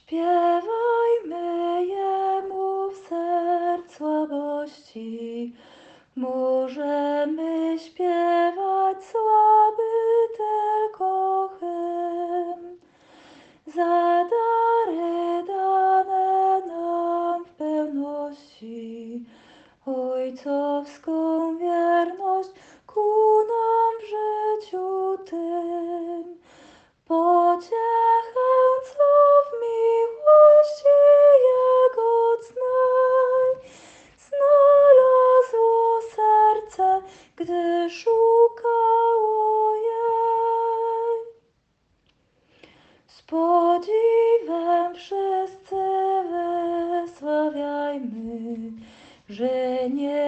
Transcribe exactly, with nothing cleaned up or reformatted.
Śpiewajmy Jemu w serc słabości. Możemy śpiewać słaby tylko hymn. Za dary dane nam w pełności, ojcowską wierność ku nam w życiu tym. Pociechę, co w miłości Jego cnej znalazło serce, gdy szukało jej. Z podziwem wszyscy wysławiajmy, że nie